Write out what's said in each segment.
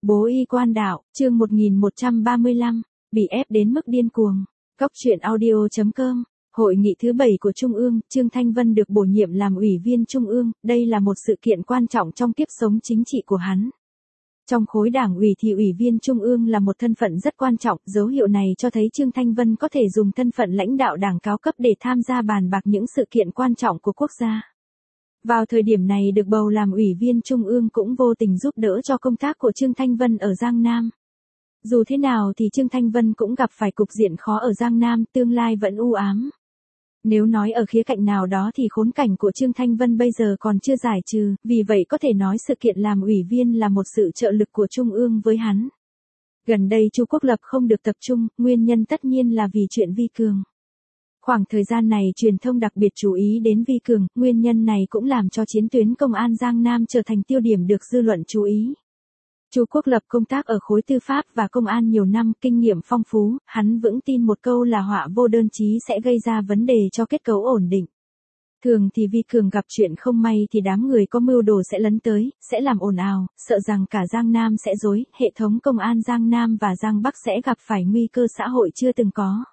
Bố y quan đạo, chương 1135, bị ép đến mức điên cuồng. Góc truyện audio.com. Hội nghị thứ 7 của Trung ương, Trương Thanh Vân được bổ nhiệm làm ủy viên Trung ương, đây là một sự kiện quan trọng trong kiếp sống chính trị của hắn. Trong khối đảng ủy thì ủy viên Trung ương là một thân phận rất quan trọng, dấu hiệu này cho thấy Trương Thanh Vân có thể dùng thân phận lãnh đạo đảng cao cấp để tham gia bàn bạc những sự kiện quan trọng của quốc gia. Vào thời điểm này được bầu làm ủy viên Trung ương cũng vô tình giúp đỡ cho công tác của Trương Thanh Vân ở Giang Nam. Dù thế nào thì Trương Thanh Vân cũng gặp phải cục diện khó ở Giang Nam, tương lai vẫn u ám. Nếu nói ở khía cạnh nào đó thì khốn cảnh của Trương Thanh Vân bây giờ còn chưa giải trừ, vì vậy có thể nói sự kiện làm ủy viên là một sự trợ lực của Trung ương với hắn. Gần đây Chu Quốc Lập không được tập trung, nguyên nhân tất nhiên là vì chuyện Vi Cường. Khoảng thời gian này truyền thông đặc biệt chú ý đến Vi Cường, nguyên nhân này cũng làm cho chiến tuyến công an Giang Nam trở thành tiêu điểm được dư luận chú ý. Chu Quốc Lập công tác ở khối tư pháp và công an nhiều năm, kinh nghiệm phong phú, hắn vững tin một câu là họa vô đơn chí sẽ gây ra vấn đề cho kết cấu ổn định. Thường thì Vi Cường gặp chuyện không may thì đám người có mưu đồ sẽ lấn tới, sẽ làm ồn ào, sợ rằng cả Giang Nam sẽ rối, hệ thống công an Giang Nam và Giang Bắc sẽ gặp phải nguy cơ xã hội chưa từng có.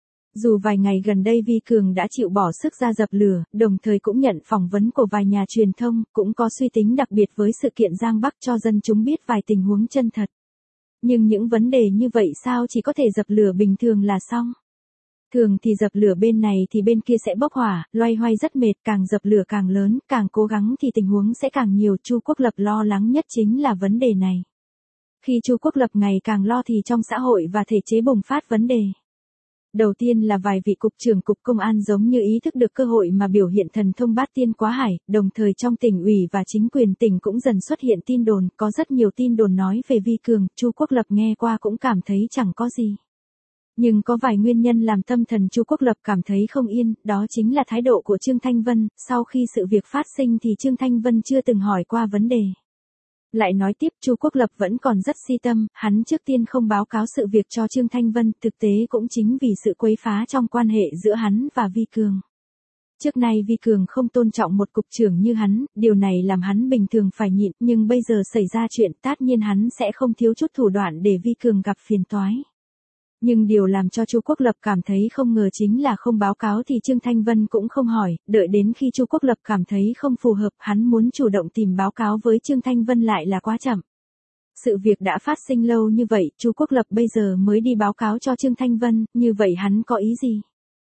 Dù vài ngày gần đây Vi Cường đã chịu bỏ sức ra dập lửa, đồng thời cũng nhận phỏng vấn của vài nhà truyền thông, cũng có suy tính đặc biệt với sự kiện Giang Bắc cho dân chúng biết vài tình huống chân thật. Nhưng những vấn đề như vậy sao chỉ có thể dập lửa bình thường là xong? Thường thì dập lửa bên này thì bên kia sẽ bốc hỏa, loay hoay rất mệt, càng dập lửa càng lớn, càng cố gắng thì tình huống sẽ càng nhiều. Chu Quốc Lập lo lắng nhất chính là vấn đề này. Khi Chu Quốc Lập ngày càng lo thì trong xã hội và thể chế bùng phát vấn đề. Đầu tiên là vài vị cục trưởng cục công an giống như ý thức được cơ hội mà biểu hiện thần thông bát tiên quá hải, đồng thời trong tỉnh ủy và chính quyền tỉnh cũng dần xuất hiện tin đồn, có rất nhiều tin đồn nói về Vi Cường, Chu Quốc Lập nghe qua cũng cảm thấy chẳng có gì. Nhưng có vài nguyên nhân làm tâm thần Chu Quốc Lập cảm thấy không yên, đó chính là thái độ của Trương Thanh Vân, sau khi sự việc phát sinh thì Trương Thanh Vân chưa từng hỏi qua vấn đề. Lại nói tiếp Chu Quốc Lập vẫn còn rất si tâm, hắn trước tiên không báo cáo sự việc cho Trương Thanh Vân, thực tế cũng chính vì sự quấy phá trong quan hệ giữa hắn và Vi Cường. Trước nay Vi Cường không tôn trọng một cục trưởng như hắn, điều này làm hắn bình thường phải nhịn, nhưng bây giờ xảy ra chuyện tất nhiên hắn sẽ không thiếu chút thủ đoạn để Vi Cường gặp phiền toái. Nhưng điều làm cho Chu Quốc Lập cảm thấy không ngờ chính là không báo cáo thì Trương Thanh Vân cũng không hỏi, đợi đến khi Chu Quốc Lập cảm thấy không phù hợp, hắn muốn chủ động tìm báo cáo với Trương Thanh Vân lại là quá chậm. Sự việc đã phát sinh lâu như vậy, Chu Quốc Lập bây giờ mới đi báo cáo cho Trương Thanh Vân, như vậy hắn có ý gì?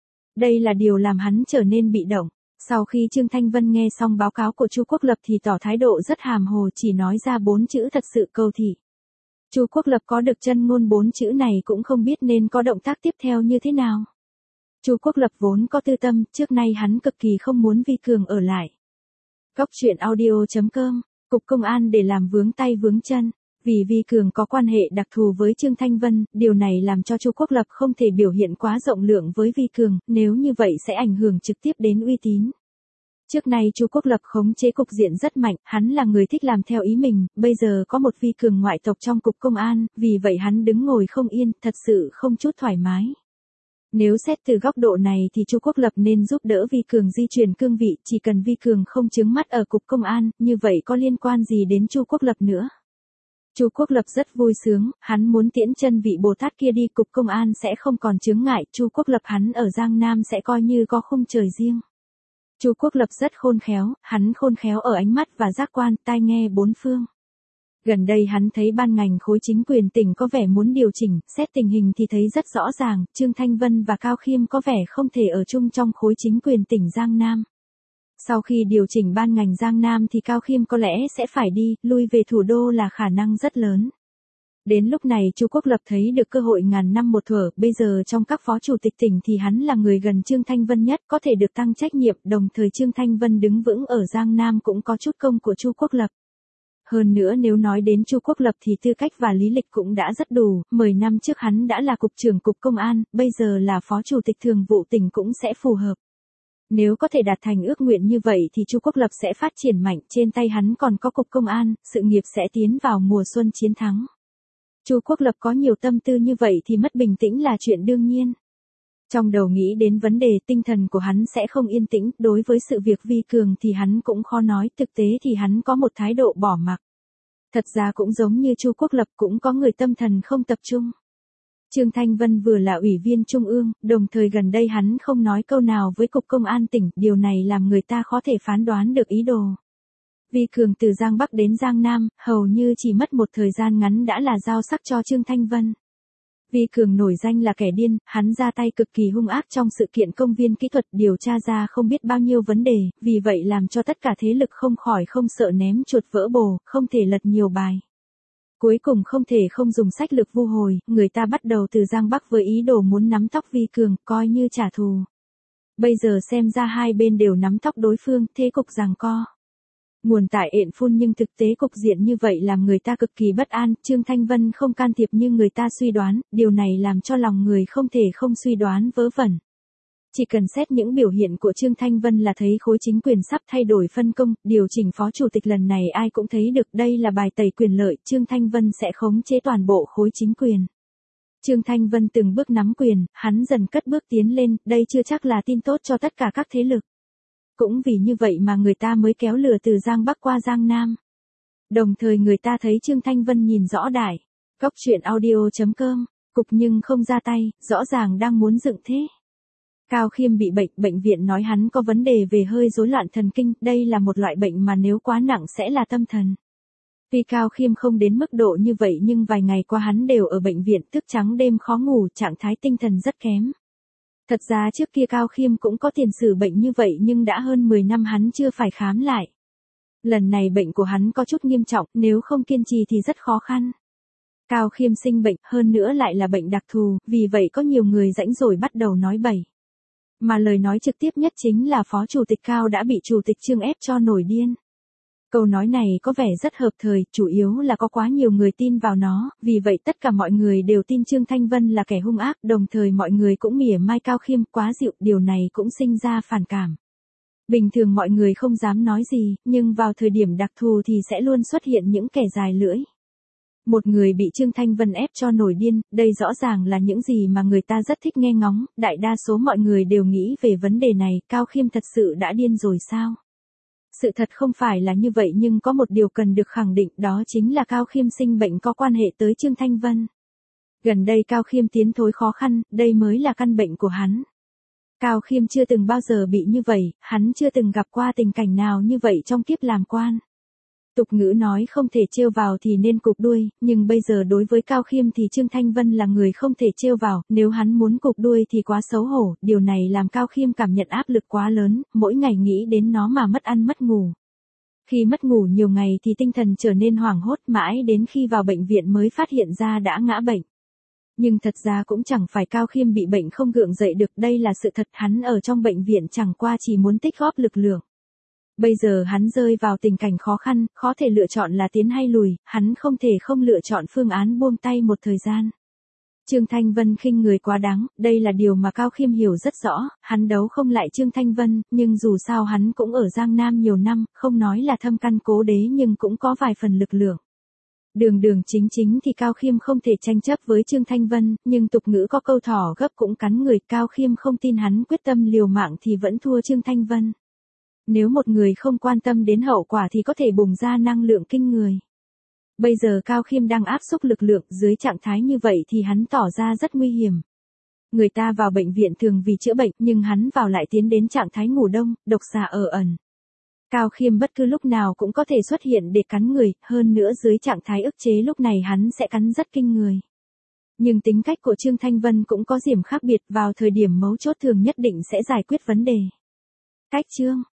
Đây là điều làm hắn trở nên bị động. Sau khi Trương Thanh Vân nghe xong báo cáo của Chu Quốc Lập thì tỏ thái độ rất hàm hồ, chỉ nói ra 4 chữ thật sự cầu thị. Chu Quốc Lập có được chân ngôn 4 chữ này cũng không biết nên có động tác tiếp theo như thế nào. Chu Quốc Lập vốn có tư tâm, trước nay hắn cực kỳ không muốn Vi Cường ở lại. Góc truyện audio.com, Cục Công an để làm vướng tay vướng chân. Vì Vi Cường có quan hệ đặc thù với Trương Thanh Vân, điều này làm cho Chu Quốc Lập không thể biểu hiện quá rộng lượng với Vi Cường, nếu như vậy sẽ ảnh hưởng trực tiếp đến uy tín. Trước nay Chu Quốc Lập khống chế cục diện rất mạnh, hắn là người thích làm theo ý mình, bây giờ có một Vi Cường ngoại tộc trong cục công an, vì vậy hắn đứng ngồi không yên, thật sự không chút thoải mái. Nếu xét từ góc độ này thì Chu Quốc Lập nên giúp đỡ Vi Cường di chuyển cương vị, chỉ cần Vi Cường không chướng mắt ở cục công an, như vậy có liên quan gì đến Chu Quốc Lập nữa. Chu Quốc Lập rất vui sướng, hắn muốn tiễn chân vị Bồ Tát kia đi, cục công an sẽ không còn chướng ngại, Chu Quốc Lập hắn ở Giang Nam sẽ coi như có khung trời riêng. Chu Quốc Lập rất khôn khéo, hắn khôn khéo ở ánh mắt và giác quan, tai nghe bốn phương. Gần đây hắn thấy ban ngành khối chính quyền tỉnh có vẻ muốn điều chỉnh, xét tình hình thì thấy rất rõ ràng, Trương Thanh Vân và Cao Khiêm có vẻ không thể ở chung trong khối chính quyền tỉnh Giang Nam. Sau khi điều chỉnh ban ngành Giang Nam thì Cao Khiêm có lẽ sẽ phải đi, lui về thủ đô là khả năng rất lớn. Đến lúc này Chu Quốc Lập thấy được cơ hội ngàn năm một thuở, bây giờ trong các phó chủ tịch tỉnh thì hắn là người gần Trương Thanh Vân nhất, có thể được tăng trách nhiệm, đồng thời Trương Thanh Vân đứng vững ở Giang Nam cũng có chút công của Chu Quốc Lập. Hơn nữa nếu nói đến Chu Quốc Lập thì tư cách và lý lịch cũng đã rất đủ, 10 năm trước hắn đã là cục trưởng cục công an, bây giờ là phó chủ tịch thường vụ tỉnh cũng sẽ phù hợp. Nếu có thể đạt thành ước nguyện như vậy thì Chu Quốc Lập sẽ phát triển mạnh, trên tay hắn còn có cục công an, sự nghiệp sẽ tiến vào mùa xuân chiến thắng. Chu Quốc Lập có nhiều tâm tư như vậy thì mất bình tĩnh là chuyện đương nhiên. Trong đầu nghĩ đến vấn đề tinh thần của hắn sẽ không yên tĩnh, đối với sự việc Vi Cường thì hắn cũng khó nói, thực tế thì hắn có một thái độ bỏ mặc. Thật ra cũng giống như Chu Quốc Lập cũng có người tâm thần không tập trung. Trương Thanh Vân vừa là ủy viên Trung ương, đồng thời gần đây hắn không nói câu nào với Cục Công an tỉnh, điều này làm người ta khó thể phán đoán được ý đồ. Vi Cường từ Giang Bắc đến Giang Nam, hầu như chỉ mất một thời gian ngắn đã là giao sắc cho Trương Thanh Vân. Vi Cường nổi danh là kẻ điên, hắn ra tay cực kỳ hung ác trong sự kiện công viên kỹ thuật điều tra ra không biết bao nhiêu vấn đề, vì vậy làm cho tất cả thế lực không khỏi không sợ ném chuột vỡ bồ, không thể lật nhiều bài. Cuối cùng không thể không dùng sách lược vu hồi, người ta bắt đầu từ Giang Bắc với ý đồ muốn nắm tóc Vi Cường, coi như trả thù. Bây giờ xem ra hai bên đều nắm tóc đối phương, thế cục giằng co. Nguồn tại ện phun nhưng thực tế cục diện như vậy làm người ta cực kỳ bất an, Trương Thanh Vân không can thiệp như người ta suy đoán, điều này làm cho lòng người không thể không suy đoán vớ vẩn. Chỉ cần xét những biểu hiện của Trương Thanh Vân là thấy khối chính quyền sắp thay đổi phân công, điều chỉnh phó chủ tịch lần này ai cũng thấy được đây là bài tẩy quyền lợi, Trương Thanh Vân sẽ khống chế toàn bộ khối chính quyền. Trương Thanh Vân từng bước nắm quyền, hắn dần cất bước tiến lên, đây chưa chắc là tin tốt cho tất cả các thế lực. Cũng vì như vậy mà người ta mới kéo lừa từ Giang Bắc qua Giang Nam. Đồng thời người ta thấy Trương Thanh Vân nhìn rõ đại. Cóc truyện audio.com, cục nhưng không ra tay, rõ ràng đang muốn dựng thế. Cao Khiêm bị bệnh viện nói hắn có vấn đề về hơi rối loạn thần kinh, đây là một loại bệnh mà nếu quá nặng sẽ là tâm thần. Tuy Cao Khiêm không đến mức độ như vậy nhưng vài ngày qua hắn đều ở bệnh viện, thức trắng đêm khó ngủ, trạng thái tinh thần rất kém. Thật ra trước kia Cao Khiêm cũng có tiền sử bệnh như vậy nhưng đã hơn 10 năm hắn chưa phải khám lại. Lần này bệnh của hắn có chút nghiêm trọng, nếu không kiên trì thì rất khó khăn. Cao Khiêm sinh bệnh, hơn nữa lại là bệnh đặc thù, vì vậy có nhiều người rãnh rồi bắt đầu nói bậy. Mà lời nói trực tiếp nhất chính là Phó Chủ tịch Cao đã bị Chủ tịch Trương ép cho nổi điên. Câu nói này có vẻ rất hợp thời, chủ yếu là có quá nhiều người tin vào nó, vì vậy tất cả mọi người đều tin Trương Thanh Vân là kẻ hung ác, đồng thời mọi người cũng mỉa mai Cao Khiêm quá dịu, điều này cũng sinh ra phản cảm. Bình thường mọi người không dám nói gì, nhưng vào thời điểm đặc thù thì sẽ luôn xuất hiện những kẻ dài lưỡi. Một người bị Trương Thanh Vân ép cho nổi điên, đây rõ ràng là những gì mà người ta rất thích nghe ngóng, đại đa số mọi người đều nghĩ về vấn đề này, Cao Khiêm thật sự đã điên rồi sao? Sự thật không phải là như vậy nhưng có một điều cần được khẳng định đó chính là Cao Khiêm sinh bệnh có quan hệ tới Trương Thanh Vân. Gần đây Cao Khiêm tiến thối khó khăn, đây mới là căn bệnh của hắn. Cao Khiêm chưa từng bao giờ bị như vậy, hắn chưa từng gặp qua tình cảnh nào như vậy trong kiếp làm quan. Tục ngữ nói không thể trêu vào thì nên cụp đuôi, nhưng bây giờ đối với Cao Khiêm thì Trương Thanh Vân là người không thể trêu vào, nếu hắn muốn cụp đuôi thì quá xấu hổ, điều này làm Cao Khiêm cảm nhận áp lực quá lớn, mỗi ngày nghĩ đến nó mà mất ăn mất ngủ. Khi mất ngủ nhiều ngày thì tinh thần trở nên hoảng hốt mãi đến khi vào bệnh viện mới phát hiện ra đã ngã bệnh. Nhưng thật ra cũng chẳng phải Cao Khiêm bị bệnh không gượng dậy được, đây là sự thật, hắn ở trong bệnh viện chẳng qua chỉ muốn tích góp lực lượng. Bây giờ hắn rơi vào tình cảnh khó khăn, khó thể lựa chọn là tiến hay lùi, hắn không thể không lựa chọn phương án buông tay một thời gian. Trương Thanh Vân khinh người quá đáng, đây là điều mà Cao Khiêm hiểu rất rõ, hắn đấu không lại Trương Thanh Vân, nhưng dù sao hắn cũng ở Giang Nam nhiều năm, không nói là thâm căn cố đế nhưng cũng có vài phần lực lượng. Đường chính thì Cao Khiêm không thể tranh chấp với Trương Thanh Vân, nhưng tục ngữ có câu thỏ gấp cũng cắn người, Cao Khiêm không tin hắn quyết tâm liều mạng thì vẫn thua Trương Thanh Vân. Nếu một người không quan tâm đến hậu quả thì có thể bùng ra năng lượng kinh người. Bây giờ Cao Khiêm đang áp xúc lực lượng, dưới trạng thái như vậy thì hắn tỏ ra rất nguy hiểm. Người ta vào bệnh viện thường vì chữa bệnh, nhưng hắn vào lại tiến đến trạng thái ngủ đông, độc xà ở ẩn. Cao Khiêm bất cứ lúc nào cũng có thể xuất hiện để cắn người, hơn nữa dưới trạng thái ức chế lúc này hắn sẽ cắn rất kinh người. Nhưng tính cách của Trương Thanh Vân cũng có điểm khác biệt, vào thời điểm mấu chốt thường nhất định sẽ giải quyết vấn đề. Cách Trương